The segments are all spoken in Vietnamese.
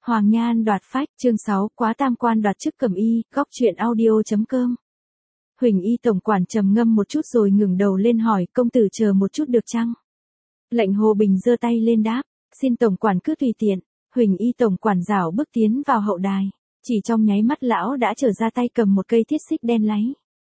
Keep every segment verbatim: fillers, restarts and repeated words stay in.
Hoàng Nhan đoạt phách, chương sáu, quá tam quan đoạt chức Cẩm Y, góc truyện audio.com. Huỳnh Y tổng quản trầm ngâm một chút rồi ngẩng đầu lên hỏi, công tử chờ một chút được chăng? Lệnh Hồ Bình giơ tay lên đáp, xin tổng quản cứ tùy tiện. Huỳnh Y tổng quản rảo bước tiến vào hậu đài, chỉ trong nháy mắt lão đã trở ra tay cầm một cây thiết xích đen láy.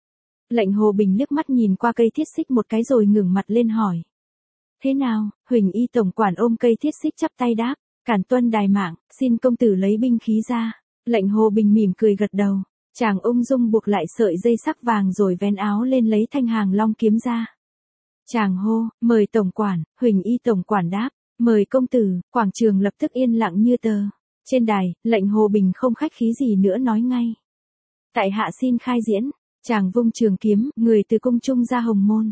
Lệnh Hồ Bình liếc mắt nhìn qua cây thiết xích một cái rồi ngẩng mặt lên hỏi. Thế nào? Huỳnh Y tổng quản ôm cây thiết xích chắp tay đáp, cản tuân đài mạng, xin công tử lấy binh khí ra. Lệnh Hồ Bình mỉm cười gật đầu, chàng ung dung buộc lại sợi dây sắc vàng rồi vén áo lên lấy thanh hàng long kiếm ra. Chàng hô, mời tổng quản. Huỳnh Y tổng quản đáp, mời công tử. Quảng trường lập tức yên lặng như tờ. Trên đài, lệnh Hồ Bình không khách khí gì nữa nói ngay. Tại hạ xin khai diễn. Chàng vung trường kiếm, người từ cung trung ra hồng môn.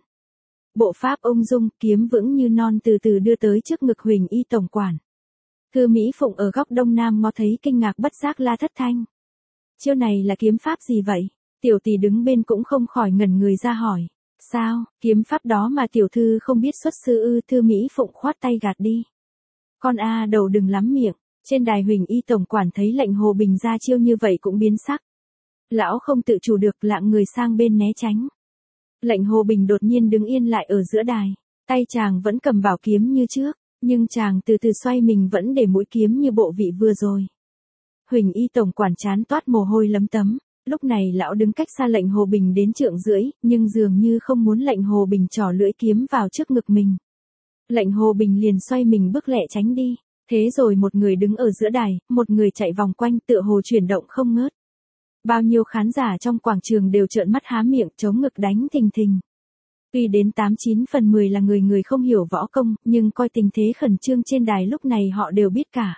Bộ pháp ung dung, kiếm vững như non từ từ đưa tới trước ngực Huỳnh Y tổng quản. Thư Mỹ Phụng ở góc đông nam ngó thấy kinh ngạc bất giác la thất thanh. Chiêu này là kiếm pháp gì vậy? Tiểu tỷ đứng bên cũng không khỏi ngẩn người ra hỏi. Sao, kiếm pháp đó mà tiểu thư không biết xuất sư ư? Thư Mỹ Phụng khoát tay gạt đi. Con a đầu đừng lắm miệng. Trên đài Huỳnh Y tổng quản thấy lệnh Hồ Bình ra chiêu như vậy cũng biến sắc. Lão không tự chủ được lạng người sang bên né tránh. Lệnh Hồ Bình đột nhiên đứng yên lại ở giữa đài. Tay chàng vẫn cầm bảo kiếm như trước. Nhưng chàng từ từ xoay mình vẫn để mũi kiếm như bộ vị vừa rồi. Huỳnh Y tổng quản chán toát mồ hôi lấm tấm. Lúc này lão đứng cách xa lệnh Hồ Bình đến trượng rưỡi, nhưng dường như không muốn lệnh Hồ Bình trỏ lưỡi kiếm vào trước ngực mình. Lệnh Hồ Bình liền xoay mình bước lẹ tránh đi. Thế rồi một người đứng ở giữa đài, một người chạy vòng quanh tựa hồ chuyển động không ngớt. Bao nhiêu khán giả trong quảng trường đều trợn mắt há miệng chống ngực đánh thình thình. Tuy đến tám chín phần mười là người người không hiểu võ công, nhưng coi tình thế khẩn trương trên đài lúc này họ đều biết cả.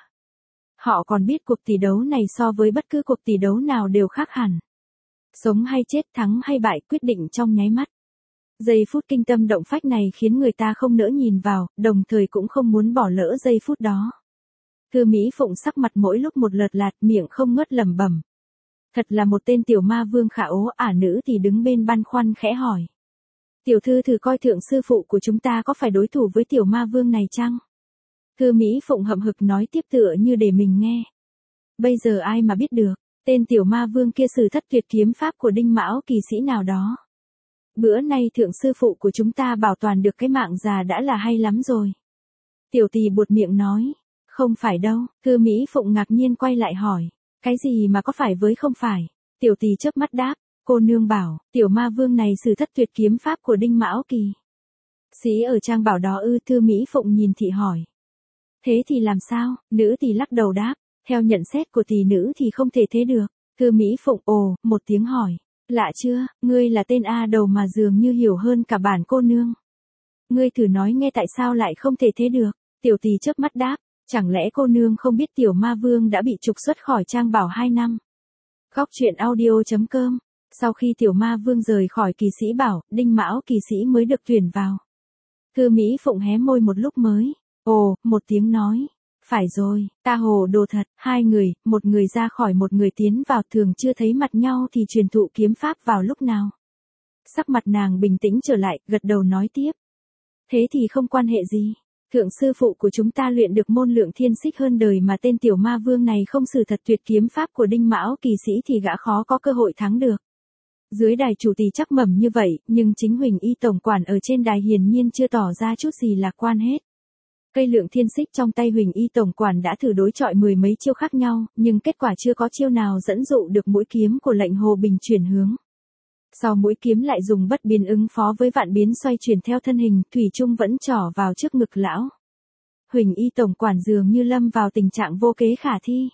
Họ còn biết cuộc tỷ đấu này so với bất cứ cuộc tỷ đấu nào đều khác hẳn. Sống hay chết, thắng hay bại quyết định trong nháy mắt. Giây phút kinh tâm động phách này khiến người ta không nỡ nhìn vào, đồng thời cũng không muốn bỏ lỡ giây phút đó. Thư Mỹ Phụng sắc mặt mỗi lúc một lợt lạt, miệng không ngớt lẩm bẩm. Thật là một tên tiểu ma vương khả ố. Ả nữ thì đứng bên băn khoăn khẽ hỏi. Tiểu thư thử coi thượng sư phụ của chúng ta có phải đối thủ với tiểu ma vương này chăng? Thư Mỹ Phụng hậm hực nói tiếp tựa như để mình nghe. Bây giờ ai mà biết được, tên tiểu ma vương kia sử thất tuyệt kiếm pháp của Đinh Mão kỳ sĩ nào đó. Bữa nay thượng sư phụ của chúng ta bảo toàn được cái mạng già đã là hay lắm rồi. Tiểu tỷ buột miệng nói, không phải đâu. Thư Mỹ Phụng ngạc nhiên quay lại hỏi, cái gì mà có phải với không phải? Tiểu tỷ chớp mắt đáp, cô nương bảo, tiểu ma vương này sử thất tuyệt kiếm pháp của Đinh Mão kỳ sĩ ở trang bảo đó ư? Thư Mỹ Phụng nhìn thị hỏi. Thế thì làm sao? Nữ tỷ lắc đầu đáp, theo nhận xét của tỷ nữ thì không thể thế được. Thư Mỹ Phụng ồ, một tiếng hỏi, lạ chưa, ngươi là tên A đầu mà dường như hiểu hơn cả bản cô nương. Ngươi thử nói nghe tại sao lại không thể thế được? Tiểu tỷ chớp mắt đáp, chẳng lẽ cô nương không biết tiểu ma vương đã bị trục xuất khỏi trang bảo hai năm? Góc truyện audio.com. Sau khi tiểu ma vương rời khỏi kỳ sĩ bảo, Đinh Mão kỳ sĩ mới được tuyển vào. Thư Mỹ Phụng hé môi một lúc mới. Ồ, một tiếng nói. Phải rồi, ta hồ đồ thật. Hai người, một người ra khỏi một người tiến vào, thường chưa thấy mặt nhau thì truyền thụ kiếm pháp vào lúc nào. Sắc mặt nàng bình tĩnh trở lại, gật đầu nói tiếp. Thế thì không quan hệ gì. Thượng sư phụ của chúng ta luyện được môn lượng thiên xích hơn đời mà tên tiểu ma vương này không sử thật tuyệt kiếm pháp của Đinh Mão kỳ sĩ thì gã khó có cơ hội thắng được. Dưới đài chủ tỷ chắc mẩm như vậy, nhưng chính Huỳnh Y tổng quản ở trên đài hiển nhiên chưa tỏ ra chút gì lạc quan hết. Cây lượng thiên xích trong tay Huỳnh Y tổng quản đã thử đối chọi mười mấy chiêu khác nhau, nhưng kết quả chưa có chiêu nào dẫn dụ được mũi kiếm của lệnh Hồ Bình chuyển hướng. Sau mũi kiếm lại dùng bất biến ứng phó với vạn biến xoay chuyển theo thân hình, thủy chung vẫn trỏ vào trước ngực lão. Huỳnh Y tổng quản dường như lâm vào tình trạng vô kế khả thi.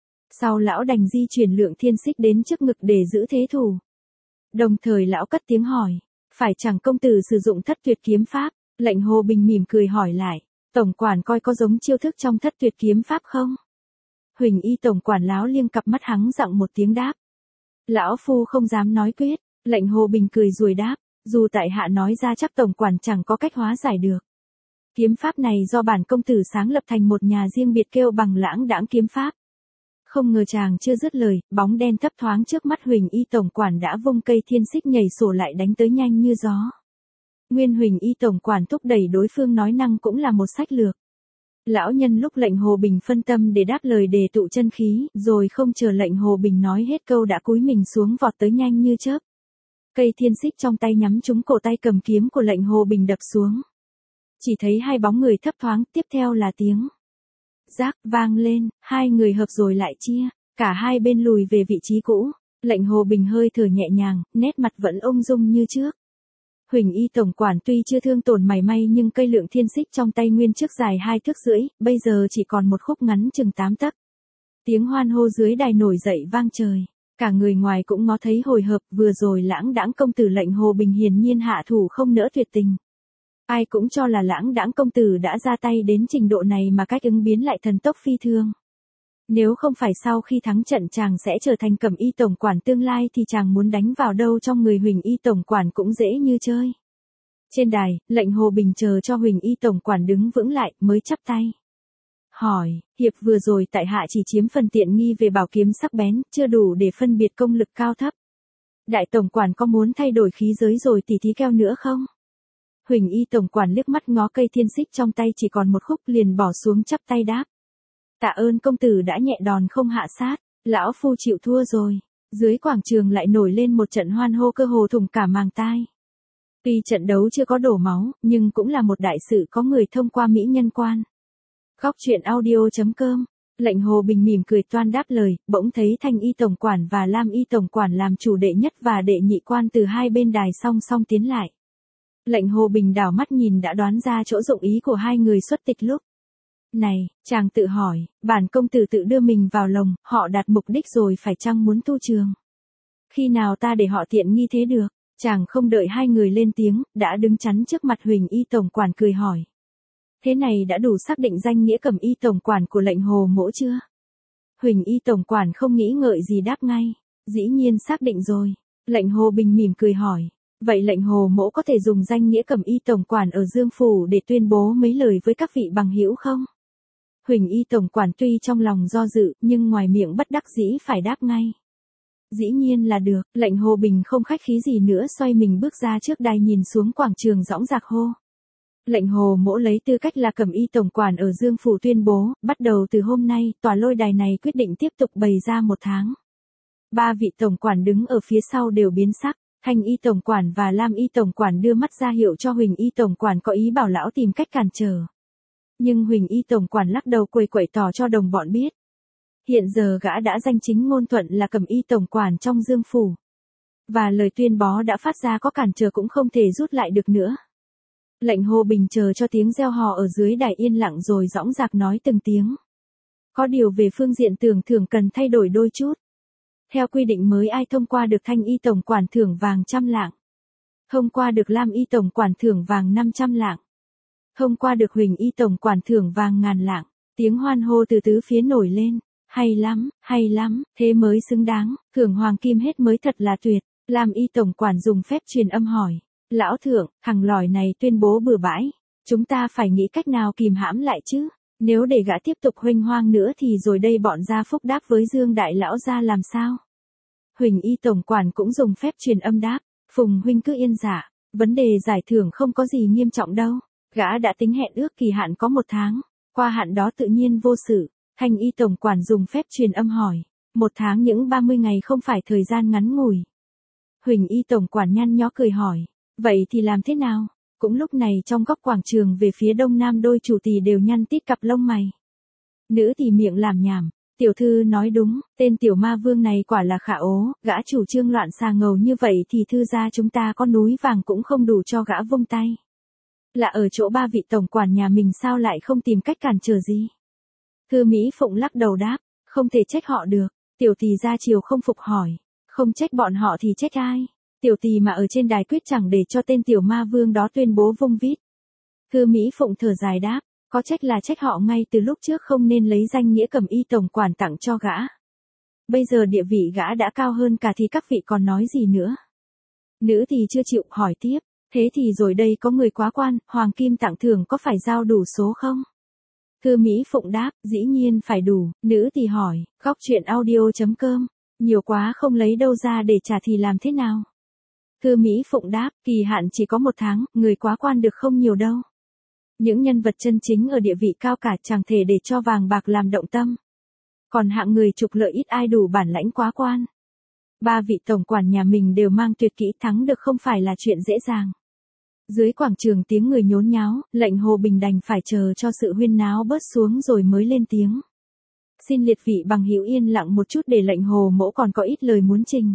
Sau lão đành di chuyển lượng thiên xích đến trước ngực để giữ thế thủ. Đồng thời lão cất tiếng hỏi, phải chẳng công tử sử dụng thất tuyệt kiếm pháp? Lệnh Hồ Bình mỉm cười hỏi lại, tổng quản coi có giống chiêu thức trong thất tuyệt kiếm pháp không? Huỳnh Y tổng quản láo liêng cặp mắt hắng giọng một tiếng đáp. Lão phu không dám nói quyết. Lệnh Hồ Bình cười rồi đáp, dù tại hạ nói ra chắc tổng quản chẳng có cách hóa giải được. Kiếm pháp này do bản công tử sáng lập thành một nhà riêng biệt kêu bằng Lãng Đãng kiếm pháp. Không ngờ chàng chưa dứt lời, bóng đen thấp thoáng trước mắt Huỳnh Y tổng quản đã vung cây thiên xích nhảy sổ lại đánh tới nhanh như gió. Nguyên Huỳnh Y tổng quản thúc đẩy đối phương nói năng cũng là một sách lược. Lão nhân lúc lệnh Hồ Bình phân tâm để đáp lời đề tụ chân khí, rồi không chờ lệnh Hồ Bình nói hết câu đã cúi mình xuống vọt tới nhanh như chớp. Cây thiên xích trong tay nhắm trúng cổ tay cầm kiếm của lệnh Hồ Bình đập xuống. Chỉ thấy hai bóng người thấp thoáng, tiếp theo là tiếng rác vang lên, hai người hợp rồi lại chia, cả hai bên lùi về vị trí cũ. Lệnh Hồ Bình hơi thở nhẹ nhàng, nét mặt vẫn ung dung như trước. Huỳnh Y tổng quản tuy chưa thương tổn mảy may nhưng cây lượng thiên xích trong tay nguyên trước dài hai thước rưỡi, bây giờ chỉ còn một khúc ngắn chừng tám tấc. Tiếng hoan hô dưới đài nổi dậy vang trời. Cả người ngoài cũng ngó thấy hồi hộp, vừa rồi lãng đãng công tử lệnh Hồ Bình hiển nhiên hạ thủ không nỡ tuyệt tình. Ai cũng cho là lãng đãng công tử đã ra tay đến trình độ này mà cách ứng biến lại thần tốc phi thường. Nếu không phải sau khi thắng trận chàng sẽ trở thành Cẩm Y tổng quản tương lai thì chàng muốn đánh vào đâu trong người Huỳnh Y tổng quản cũng dễ như chơi. Trên đài, lệnh Hồ Bình chờ cho Huỳnh Y tổng quản đứng vững lại mới chắp tay. Hỏi, hiệp vừa rồi tại hạ chỉ chiếm phần tiện nghi về bảo kiếm sắc bén, chưa đủ để phân biệt công lực cao thấp. Đại tổng quản có muốn thay đổi khí giới rồi tỉ thí keo nữa không? Huỳnh Y tổng quản liếc mắt ngó cây thiên xích trong tay chỉ còn một khúc liền bỏ xuống chắp tay đáp. Tạ ơn công tử đã nhẹ đòn không hạ sát, lão phu chịu thua rồi. Dưới quảng trường lại nổi lên một trận hoan hô cơ hồ thủng cả màng tai. Tuy trận đấu chưa có đổ máu, nhưng cũng là một đại sự có người thông qua mỹ nhân quan. Góc truyện audio chấm com, lệnh Hồ Bình mỉm cười toan đáp lời, bỗng thấy Thanh Y tổng quản và Lam Y tổng quản làm chủ đệ nhất và đệ nhị quan từ hai bên đài song song tiến lại. Lệnh Hồ Bình đảo mắt nhìn đã đoán ra chỗ dụng ý của hai người xuất tịch lúc này, chàng tự hỏi, bản công tử tự đưa mình vào lồng, họ đạt mục đích rồi phải chăng muốn tu trường? Khi nào ta để họ tiện nghi thế được? Chàng không đợi hai người lên tiếng, đã đứng chắn trước mặt Huỳnh Y tổng quản cười hỏi. Thế này đã đủ xác định danh nghĩa Cẩm Y tổng quản của lệnh Hồ mỗ chưa? Huỳnh Y tổng quản không nghĩ ngợi gì đáp ngay, dĩ nhiên xác định rồi. Lệnh Hồ Bình mỉm cười hỏi, vậy lệnh Hồ mỗ có thể dùng danh nghĩa Cẩm Y tổng quản ở Dương phủ để tuyên bố mấy lời với các vị bằng hữu không? Huỳnh Y tổng quản tuy trong lòng do dự, nhưng ngoài miệng bất đắc dĩ phải đáp ngay. Dĩ nhiên là được, lệnh Hồ Bình không khách khí gì nữa xoay mình bước ra trước đài nhìn xuống quảng trường dõng dạc hô. Lệnh Hồ mỗ lấy tư cách là Cẩm Y tổng quản ở Dương phủ tuyên bố, bắt đầu từ hôm nay, tòa lôi đài này quyết định tiếp tục bày ra một tháng. Ba vị tổng quản đứng ở phía sau đều biến sắc, Thanh Y tổng quản và Lam Y tổng quản đưa mắt ra hiệu cho Huỳnh Y tổng quản có ý bảo lão tìm cách cản trở. Nhưng Huỳnh Y tổng quản lắc đầu quầy quẩy tỏ cho đồng bọn biết. Hiện giờ gã đã danh chính ngôn thuận là Cẩm Y tổng quản trong Dương phủ. Và lời tuyên bố đã phát ra có cản trở cũng không thể rút lại được nữa. Lệnh Hồ Bình chờ cho tiếng reo hò ở dưới đài yên lặng rồi dõng dạc nói từng tiếng. Có điều về phương diện tưởng thưởng cần thay đổi đôi chút. Theo quy định mới ai thông qua được Thanh Y tổng quản thưởng vàng trăm lạng. Thông qua được Lam Y tổng quản thưởng vàng năm trăm lạng. Thông qua được Huỳnh Y tổng quản thưởng vàng ngàn lạng. Tiếng hoan hô từ tứ phía nổi lên. Hay lắm, hay lắm, thế mới xứng đáng, thưởng hoàng kim hết mới thật là tuyệt. Lam Y tổng quản dùng phép truyền âm hỏi. Lão thượng, thằng lòi này tuyên bố bừa bãi. Chúng ta phải nghĩ cách nào kìm hãm lại chứ. Nếu để gã tiếp tục huênh hoang nữa thì rồi đây bọn gia phúc đáp với Dương đại lão gia làm sao? Huỳnh Y tổng quản cũng dùng phép truyền âm đáp. Phùng huynh cứ yên dạ. Vấn đề giải thưởng không có gì nghiêm trọng đâu. Gã đã tính hẹn ước kỳ hạn có một tháng. Qua hạn đó tự nhiên vô sự. Thanh Y tổng quản dùng phép truyền âm hỏi. Một tháng những ba mươi ngày không phải thời gian ngắn ngủi. Huỳnh Y tổng quản nhăn nhó cười hỏi. Vậy thì làm thế nào? Cũng lúc này trong góc quảng trường về phía đông nam đôi chủ tỳ đều nhăn tít cặp lông mày. Nữ thì miệng làm nhảm. Tiểu thư nói đúng, tên tiểu ma vương này quả là khả ố, gã chủ trương loạn xà ngầu như vậy thì thư gia chúng ta có núi vàng cũng không đủ cho gã vung tay. Là ở chỗ ba vị tổng quản nhà mình sao lại không tìm cách cản trở gì? Thư Mỹ Phụng lắc đầu đáp, không thể trách họ được. Tiểu tỳ ra chiều không phục hỏi, không trách bọn họ thì trách ai? Tiểu tỳ mà ở trên đài quyết chẳng để cho tên tiểu ma vương đó tuyên bố vung vít. Thư Mỹ Phụng thở dài đáp, có trách là trách họ ngay từ lúc trước không nên lấy danh nghĩa Cẩm Y tổng quản tặng cho gã. Bây giờ địa vị gã đã cao hơn cả thì các vị còn nói gì nữa? Nữ thì chưa chịu hỏi tiếp, thế thì rồi đây có người quá quan, hoàng kim tặng thưởng có phải giao đủ số không? Thư Mỹ Phụng đáp, dĩ nhiên phải đủ. Nữ thì hỏi, góc truyện audio chấm com, nhiều quá không lấy đâu ra để trả thì làm thế nào? Thư Mỹ Phụng đáp, kỳ hạn chỉ có một tháng, người quá quan được không nhiều đâu. Những nhân vật chân chính ở địa vị cao cả chẳng thể để cho vàng bạc làm động tâm. Còn hạng người trục lợi ít ai đủ bản lãnh quá quan. Ba vị tổng quản nhà mình đều mang tuyệt kỹ, thắng được không phải là chuyện dễ dàng. Dưới quảng trường tiếng người nhốn nháo, lệnh Hồ Bình đành phải chờ cho sự huyên náo bớt xuống rồi mới lên tiếng. Xin liệt vị bằng hữu yên lặng một chút để lệnh Hồ mỗ còn có ít lời muốn trình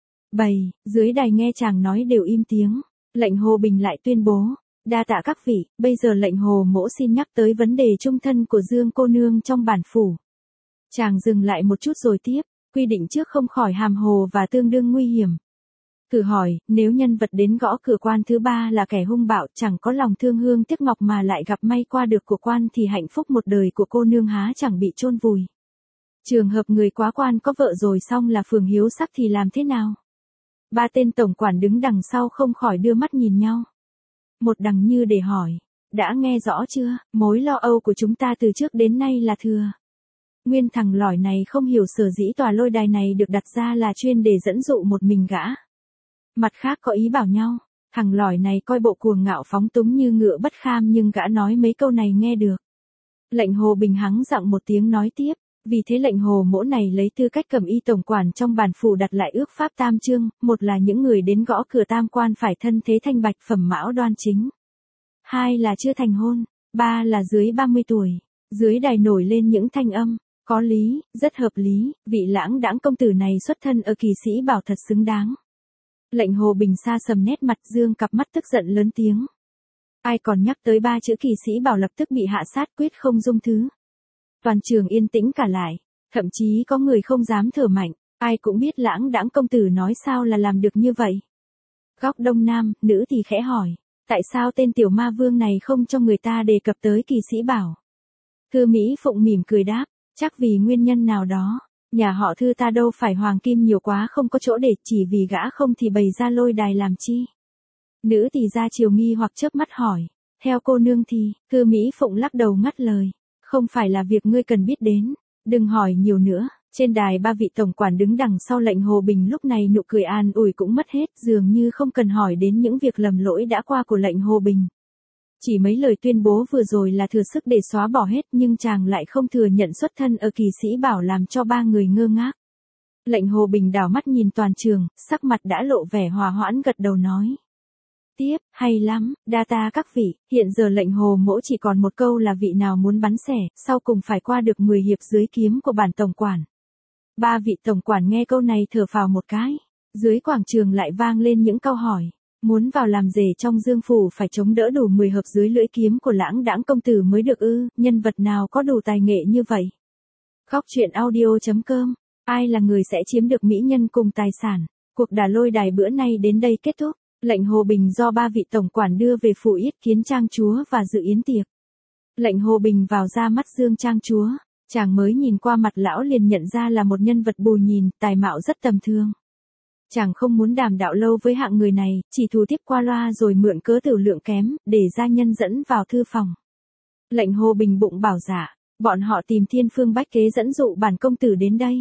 bày. Dưới đài nghe chàng nói đều im tiếng. Lệnh Hồ Bình lại tuyên bố. Đa tạ các vị, bây giờ lệnh Hồ mỗ xin nhắc tới vấn đề chung thân của Dương cô nương trong bản phủ. Chàng dừng lại một chút rồi tiếp. Quy định trước không khỏi hàm hồ và tương đương nguy hiểm. Thử hỏi, nếu nhân vật đến gõ cửa quan thứ ba là kẻ hung bạo, chẳng có lòng thương hương tiếc ngọc mà lại gặp may qua được của quan thì hạnh phúc một đời của cô nương há chẳng bị chôn vùi. Trường hợp người quá quan có vợ rồi xong là phường hiếu sắc thì làm thế nào? Ba tên tổng quản đứng đằng sau không khỏi đưa mắt nhìn nhau. Một đằng như để hỏi, đã nghe rõ chưa, mối lo âu của chúng ta từ trước đến nay là thừa. Nguyên thằng lỏi này không hiểu sở dĩ tòa lôi đài này được đặt ra là chuyên để dẫn dụ một mình gã. Mặt khác có ý bảo nhau, thằng lỏi này coi bộ cuồng ngạo phóng túng như ngựa bất kham nhưng gã nói mấy câu này nghe được. Lệnh Hồ Bình hắng giọng một tiếng nói tiếp, vì thế lệnh Hồ mỗ này lấy tư cách cẩm y tổng quản trong bản phủ đặt lại ước pháp tam chương, một là những người đến gõ cửa tam quan phải thân thế thanh bạch phẩm mão đoan chính. Hai là chưa thành hôn, ba là dưới ba mươi tuổi. Dưới đài nổi lên những thanh âm. Có lý, rất hợp lý, vị lãng đãng công tử này xuất thân ở kỳ sĩ bảo thật xứng đáng. Lệnh Hồ Bình xa sầm nét mặt dương cặp mắt tức giận lớn tiếng. Ai còn nhắc tới ba chữ kỳ sĩ bảo lập tức bị hạ sát quyết không dung thứ. Toàn trường yên tĩnh cả lại, thậm chí có người không dám thở mạnh, ai cũng biết lãng đãng công tử nói sao là làm được như vậy. Góc đông nam, nữ thì khẽ hỏi, tại sao tên tiểu ma vương này không cho người ta đề cập tới kỳ sĩ bảo? Thư Mỹ Phụng mỉm cười đáp. Chắc vì nguyên nhân nào đó, nhà họ Thư ta đâu phải hoàng kim nhiều quá không có chỗ để, chỉ vì gã không thì bày ra lôi đài làm chi. Nữ tỳ ra chiều nghi hoặc chớp mắt hỏi, theo cô nương thì, Thư Mỹ Phụng lắc đầu ngắt lời, không phải là việc ngươi cần biết đến, đừng hỏi nhiều nữa. Trên đài ba vị tổng quản đứng đằng sau lệnh Hồ Bình lúc này nụ cười an ủi cũng mất hết, dường như không cần hỏi đến những việc lầm lỗi đã qua của lệnh Hồ Bình. Chỉ mấy lời tuyên bố vừa rồi là thừa sức để xóa bỏ hết nhưng chàng lại không thừa nhận xuất thân ở kỳ sĩ bảo làm cho ba người ngơ ngác. Lệnh Hồ Bình đảo mắt nhìn toàn trường, sắc mặt đã lộ vẻ hòa hoãn gật đầu nói. Tiếp, hay lắm, đa ta các vị, hiện giờ lệnh Hồ mỗ chỉ còn một câu là vị nào muốn bắn xẻ, sau cùng phải qua được mười hiệp dưới kiếm của bản tổng quản. Ba vị tổng quản nghe câu này thở phào một cái, dưới quảng trường lại vang lên những câu hỏi. Muốn vào làm rể trong Dương phủ phải chống đỡ đủ mười hợp dưới lưỡi kiếm của lãng đãng công tử mới được ư, nhân vật nào có đủ tài nghệ như vậy? Góc truyện audio chấm com, ai là người sẽ chiếm được mỹ nhân cùng tài sản? Cuộc đả lôi đài bữa nay đến đây kết thúc, lệnh Hồ Bình do ba vị tổng quản đưa về phủ yết kiến trang chúa và dự yến tiệc. Lệnh Hồ Bình vào ra mắt Dương trang chúa, chàng mới nhìn qua mặt lão liền nhận ra là một nhân vật bù nhìn, tài mạo rất tầm thường. Chàng không muốn đàm đạo lâu với hạng người này, chỉ thù tiếp qua loa rồi mượn cớ tiểu lượng kém, để gia nhân dẫn vào thư phòng. Lệnh Hồ Bình bụng bảo dạ, bọn họ tìm thiên phương bách kế dẫn dụ bản công tử đến đây.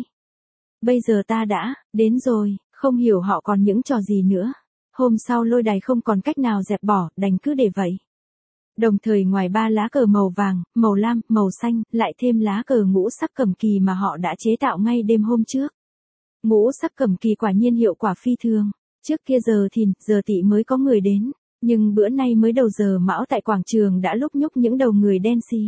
Bây giờ ta đã, đến rồi, không hiểu họ còn những trò gì nữa. Hôm sau lôi đài không còn cách nào dẹp bỏ, đành cứ để vậy. Đồng thời ngoài ba lá cờ màu vàng, màu lam, màu xanh, lại thêm lá cờ ngũ sắc cẩm kỳ mà họ đã chế tạo ngay đêm hôm trước. Ngũ sắc cẩm kỳ quả nhiên hiệu quả phi thường, trước kia giờ thìn, giờ tỵ mới có người đến, nhưng bữa nay mới đầu giờ mão tại quảng trường đã lúc nhúc những đầu người đen xì.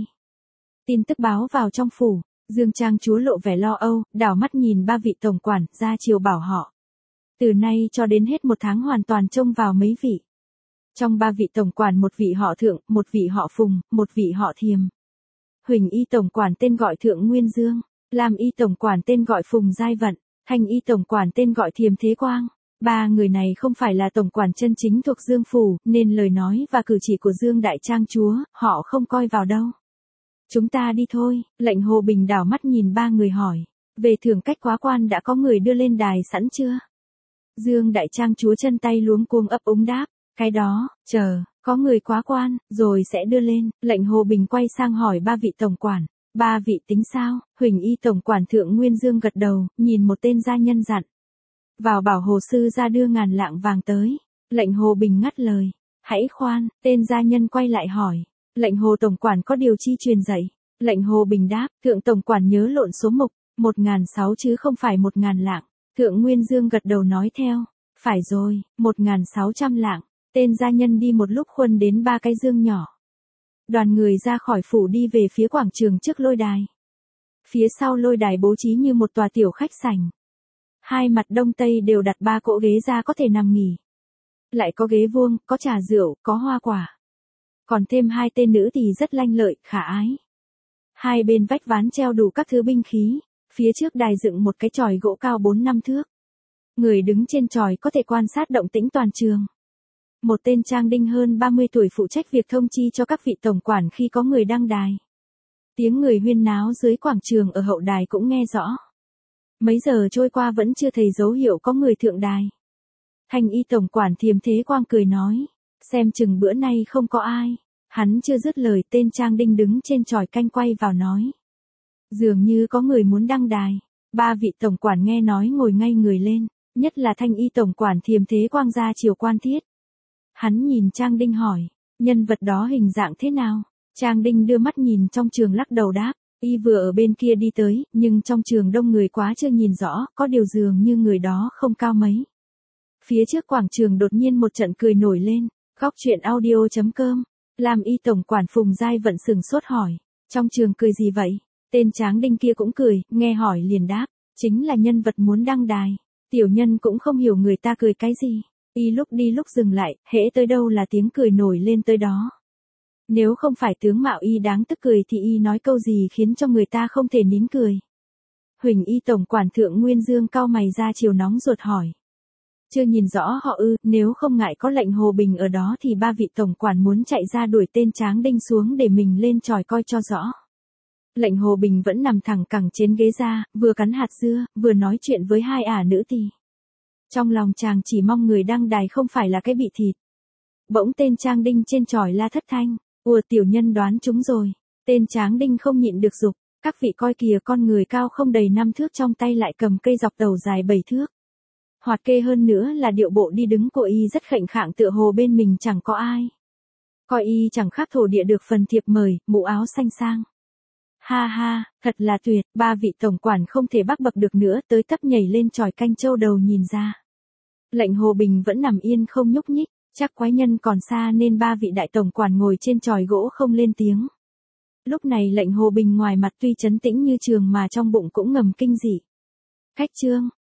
Tin tức báo vào trong phủ, Dương trang chúa lộ vẻ lo âu, đảo mắt nhìn ba vị tổng quản, ra chiều bảo họ. Từ nay cho đến hết một tháng hoàn toàn trông vào mấy vị. Trong ba vị tổng quản một vị họ Thượng, một vị họ Phùng, một vị họ Thiềm. Huỳnh y tổng quản tên gọi Thượng Nguyên Dương, Lam y tổng quản tên gọi Phùng Giai Vận, Thanh y tổng quản tên gọi Thiềm Thế Quang. Ba người này không phải là tổng quản chân chính thuộc Dương phủ, nên lời nói và cử chỉ của Dương đại trang chúa, họ không coi vào đâu. Chúng ta đi thôi, lệnh Hồ Bình đảo mắt nhìn ba người hỏi, về thưởng cách quá quan đã có người đưa lên đài sẵn chưa? Dương đại trang chúa chân tay luống cuống ấp úng đáp, cái đó, chờ, có người quá quan, rồi sẽ đưa lên. Lệnh Hồ Bình quay sang hỏi ba vị tổng quản, ba vị tính sao? Huỳnh y tổng quản Thượng Nguyên Dương gật đầu, nhìn một tên gia nhân dặn, vào bảo hồ sư ra đưa ngàn lạng vàng tới. Lệnh Hồ Bình ngắt lời, hãy khoan, tên gia nhân quay lại hỏi, Lệnh Hồ tổng quản có điều chi truyền dạy. Lệnh Hồ Bình đáp, thượng tổng quản nhớ lộn số mục, một ngàn sáu chứ không phải một ngàn lạng. Thượng Nguyên Dương gật đầu nói theo, phải rồi, một ngàn sáu trăm lạng. Tên gia nhân đi một lúc khuân đến ba cái dương nhỏ. Đoàn người ra khỏi phủ đi về phía quảng trường trước lôi đài. Phía sau lôi đài bố trí như một tòa tiểu khách sảnh. Hai mặt đông tây đều đặt ba cỗ ghế ra có thể nằm nghỉ. Lại có ghế vuông, có trà rượu, có hoa quả. Còn thêm hai tên nữ thì rất lanh lợi, khả ái. Hai bên vách ván treo đủ các thứ binh khí. Phía trước đài dựng một cái chòi gỗ cao bốn năm thước. Người đứng trên chòi có thể quan sát động tĩnh toàn trường. Một tên trang đinh hơn ba mươi tuổi phụ trách việc thông chi cho các vị tổng quản khi có người đăng đài. Tiếng người huyên náo dưới quảng trường ở hậu đài cũng nghe rõ. Mấy giờ trôi qua vẫn chưa thấy dấu hiệu có người thượng đài. Thanh y tổng quản Thiềm Thế Quang cười nói, xem chừng bữa nay không có ai. Hắn chưa dứt lời, tên trang đinh đứng trên chòi canh quay vào nói. Dường như có người muốn đăng đài. Ba vị tổng quản nghe nói ngồi ngay người lên, nhất là thanh y tổng quản Thiềm Thế Quang ra chiều quan thiết. Hắn nhìn Trang Đinh hỏi, nhân vật đó hình dạng thế nào? Trang Đinh đưa mắt nhìn trong trường lắc đầu đáp, y vừa ở bên kia đi tới, nhưng trong trường đông người quá chưa nhìn rõ, có điều dường như người đó không cao mấy. Phía trước quảng trường đột nhiên một trận cười nổi lên, góc chuyện audio chấm com, làm y tổng quản Phùng Giai Vận sừng sốt hỏi, trong trường cười gì vậy? Tên Tráng Đinh kia cũng cười, nghe hỏi liền đáp, chính là nhân vật muốn đăng đài. Tiểu nhân cũng không hiểu người ta cười cái gì. Y lúc đi lúc dừng lại, hễ tới đâu là tiếng cười nổi lên tới đó. Nếu không phải tướng mạo y đáng tức cười thì y nói câu gì khiến cho người ta không thể nín cười. Huỳnh y tổng quản Thượng Nguyên Dương cau mày ra chiều nóng ruột hỏi. Chưa nhìn rõ họ ư, nếu không ngại có lệnh Hồ Bình ở đó thì ba vị tổng quản muốn chạy ra đuổi tên Tráng Đinh xuống để mình lên chòi coi cho rõ. Lệnh Hồ Bình vẫn nằm thẳng cẳng trên ghế ra, vừa cắn hạt dưa, vừa nói chuyện với hai ả nữ tỳ. Trong lòng chàng chỉ mong người đăng đài không phải là cái bị thịt. Bỗng tên Trang Đinh trên chòi la thất thanh, ùa tiểu nhân đoán chúng rồi. Tên Tráng Đinh không nhịn được dục, các vị coi kìa, con người cao không đầy năm thước trong tay lại cầm cây dọc đầu dài bảy thước. Hoạt kê hơn nữa là điệu bộ đi đứng của y rất khệnh khạng, tựa hồ bên mình chẳng có ai. Coi y chẳng khác thổ địa được phần thiệp mời, mũ áo xanh sang. Ha ha, thật là tuyệt, ba vị tổng quản không thể bắt bậc được nữa, tới tấp nhảy lên chòi canh châu đầu nhìn ra. Lệnh Hồ Bình vẫn nằm yên không nhúc nhích, chắc quái nhân còn xa nên ba vị đại tổng quản ngồi trên chòi gỗ không lên tiếng. Lúc này lệnh Hồ Bình ngoài mặt tuy trấn tĩnh như trường mà trong bụng cũng ngầm kinh dị. Khách trương,